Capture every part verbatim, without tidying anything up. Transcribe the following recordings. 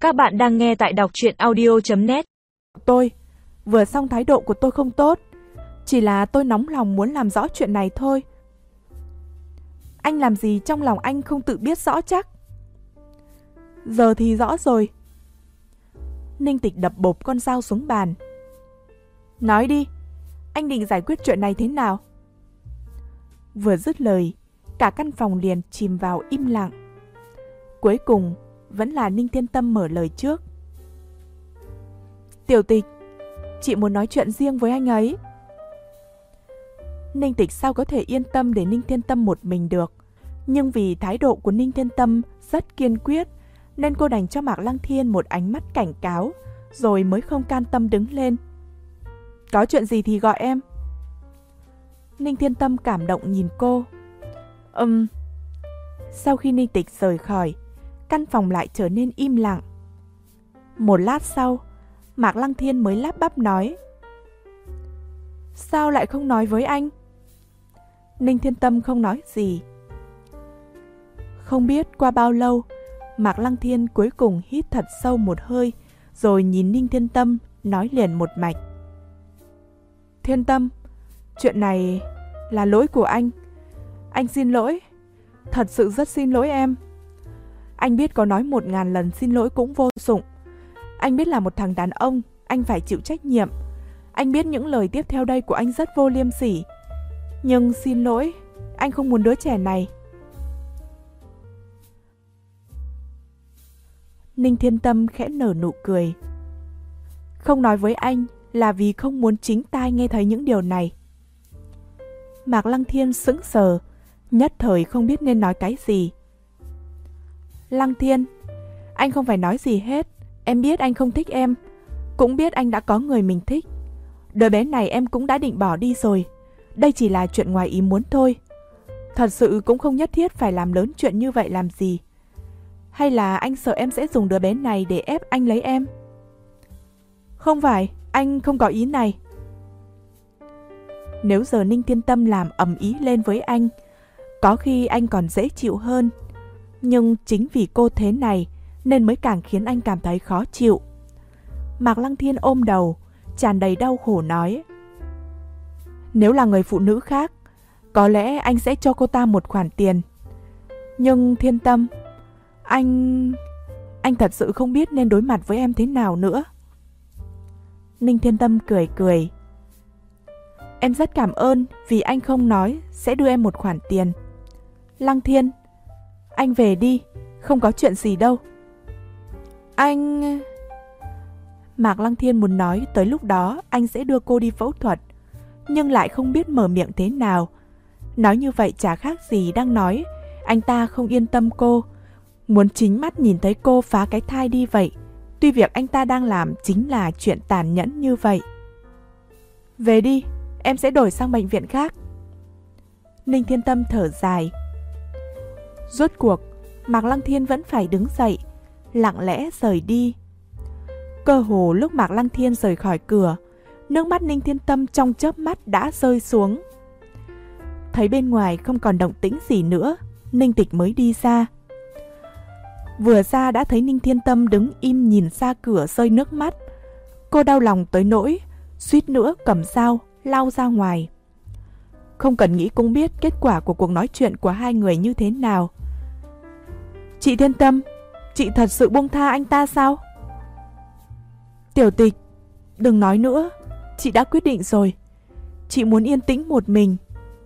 Các bạn đang nghe tại đọc truyện audio chấm net. Tôi, vừa xong thái độ của tôi không tốt. Chỉ là tôi nóng lòng muốn làm rõ chuyện này thôi. Anh làm gì trong lòng anh không tự biết rõ chắc? Giờ thì rõ rồi. Ninh Tịch đập bộp con dao xuống bàn. Nói đi, anh định giải quyết chuyện này thế nào? Vừa dứt lời, cả căn phòng liền chìm vào im lặng. Cuối cùng, vẫn là Ninh Thiên Tâm mở lời trước. Tiểu Tịch, chị muốn nói chuyện riêng với anh ấy. Ninh Tịch sao có thể yên tâm để Ninh Thiên Tâm một mình được. Nhưng vì thái độ của Ninh Thiên Tâm rất kiên quyết, nên cô đành cho Mạc Lăng Thiên một ánh mắt cảnh cáo, rồi mới không can tâm đứng lên. Có chuyện gì thì gọi em. Ninh Thiên Tâm cảm động nhìn cô. Ừm um. Sau khi Ninh Tịch rời khỏi, căn phòng lại trở nên im lặng. Một lát sau, Mạc Lăng Thiên mới lắp bắp nói. Sao lại không nói với anh? Ninh Thiên Tâm không nói gì. Không biết qua bao lâu, Mạc Lăng Thiên cuối cùng hít thật sâu một hơi, rồi nhìn Ninh Thiên Tâm nói liền một mạch. Thiên Tâm, chuyện này là lỗi của anh. Anh xin lỗi. Thật sự rất xin lỗi em. Anh biết có nói một ngàn lần xin lỗi cũng vô dụng. Anh biết là một thằng đàn ông, anh phải chịu trách nhiệm. Anh biết những lời tiếp theo đây của anh rất vô liêm sỉ. Nhưng xin lỗi, anh không muốn đứa trẻ này. Ninh Thiên Tâm khẽ nở nụ cười. Không nói với anh là vì không muốn chính tai nghe thấy những điều này. Mạc Lăng Thiên sững sờ, nhất thời không biết nên nói cái gì. Lăng Thiên, anh không phải nói gì hết. Em biết anh không thích em, cũng biết anh đã có người mình thích. Đứa bé này em cũng đã định bỏ đi rồi. Đây chỉ là chuyện ngoài ý muốn thôi. Thật sự cũng không nhất thiết phải làm lớn chuyện như vậy làm gì. Hay là anh sợ em sẽ dùng đứa bé này để ép anh lấy em? Không phải, anh không có ý này. Nếu giờ Ninh Thiên Tâm làm ầm ý lên với anh, có khi anh còn dễ chịu hơn. Nhưng chính vì cô thế này nên mới càng khiến anh cảm thấy khó chịu. Mạc Lăng Thiên ôm đầu, tràn đầy đau khổ nói. Nếu là người phụ nữ khác, có lẽ anh sẽ cho cô ta một khoản tiền. Nhưng Thiên Tâm, anh... Anh thật sự không biết nên đối mặt với em thế nào nữa. Ninh Thiên Tâm cười cười. Em rất cảm ơn vì anh không nói sẽ đưa em một khoản tiền. Lăng Thiên, anh về đi, không có chuyện gì đâu. Anh... Mạc Lăng Thiên muốn nói tới lúc đó anh sẽ đưa cô đi phẫu thuật, nhưng lại không biết mở miệng thế nào. Nói như vậy chả khác gì đang nói anh ta không yên tâm cô, muốn chính mắt nhìn thấy cô phá cái thai đi vậy. Tuy việc anh ta đang làm chính là chuyện tàn nhẫn như vậy. Về đi, em sẽ đổi sang bệnh viện khác. Ninh Thiên Tâm thở dài. Rốt cuộc, Mạc Lăng Thiên vẫn phải đứng dậy, lặng lẽ rời đi. Cơ hồ lúc Mạc Lăng Thiên rời khỏi cửa, nước mắt Ninh Thiên Tâm trong chớp mắt đã rơi xuống. Thấy bên ngoài không còn động tĩnh gì nữa, Ninh Tịch mới đi ra. Vừa ra đã thấy Ninh Thiên Tâm đứng im nhìn ra cửa rơi nước mắt. Cô đau lòng tới nỗi suýt nữa cầm dao lao ra ngoài. Không cần nghĩ cũng biết kết quả của cuộc nói chuyện của hai người như thế nào. Chị Thiên Tâm, chị thật sự buông tha anh ta sao? Tiểu Tịch, đừng nói nữa, chị đã quyết định rồi. Chị muốn yên tĩnh một mình.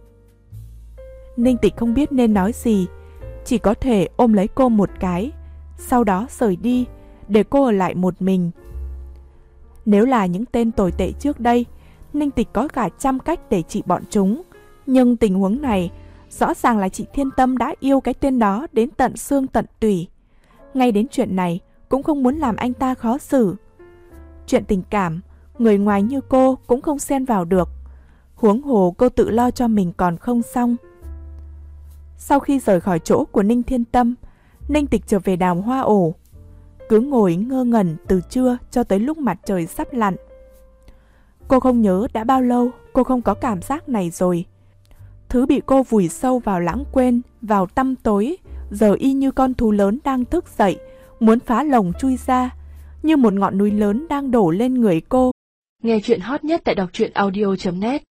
Ninh Tịch không biết nên nói gì, chỉ có thể ôm lấy cô một cái, sau đó rời đi, để cô ở lại một mình. Nếu là những tên tồi tệ trước đây, Ninh Tịch có cả trăm cách để trị bọn chúng. Nhưng tình huống này, rõ ràng là chị Thiên Tâm đã yêu cái tên đó đến tận xương tận tủy. Ngay đến chuyện này cũng không muốn làm anh ta khó xử. Chuyện tình cảm, người ngoài như cô cũng không xen vào được. Huống hồ cô tự lo cho mình còn không xong. Sau khi rời khỏi chỗ của Ninh Thiên Tâm, Ninh Tịch trở về đào hoa ổ. Cứ ngồi ngơ ngẩn từ trưa cho tới lúc mặt trời sắp lặn. Cô không nhớ đã bao lâu cô không có cảm giác này rồi. Thứ bị cô vùi sâu vào lãng quên, vào tăm tối, giờ y như con thú lớn đang thức dậy, muốn phá lồng chui ra, như một ngọn núi lớn đang đổ lên người cô. Nghe chuyện hot nhất tại đọc truyện audio chấm net.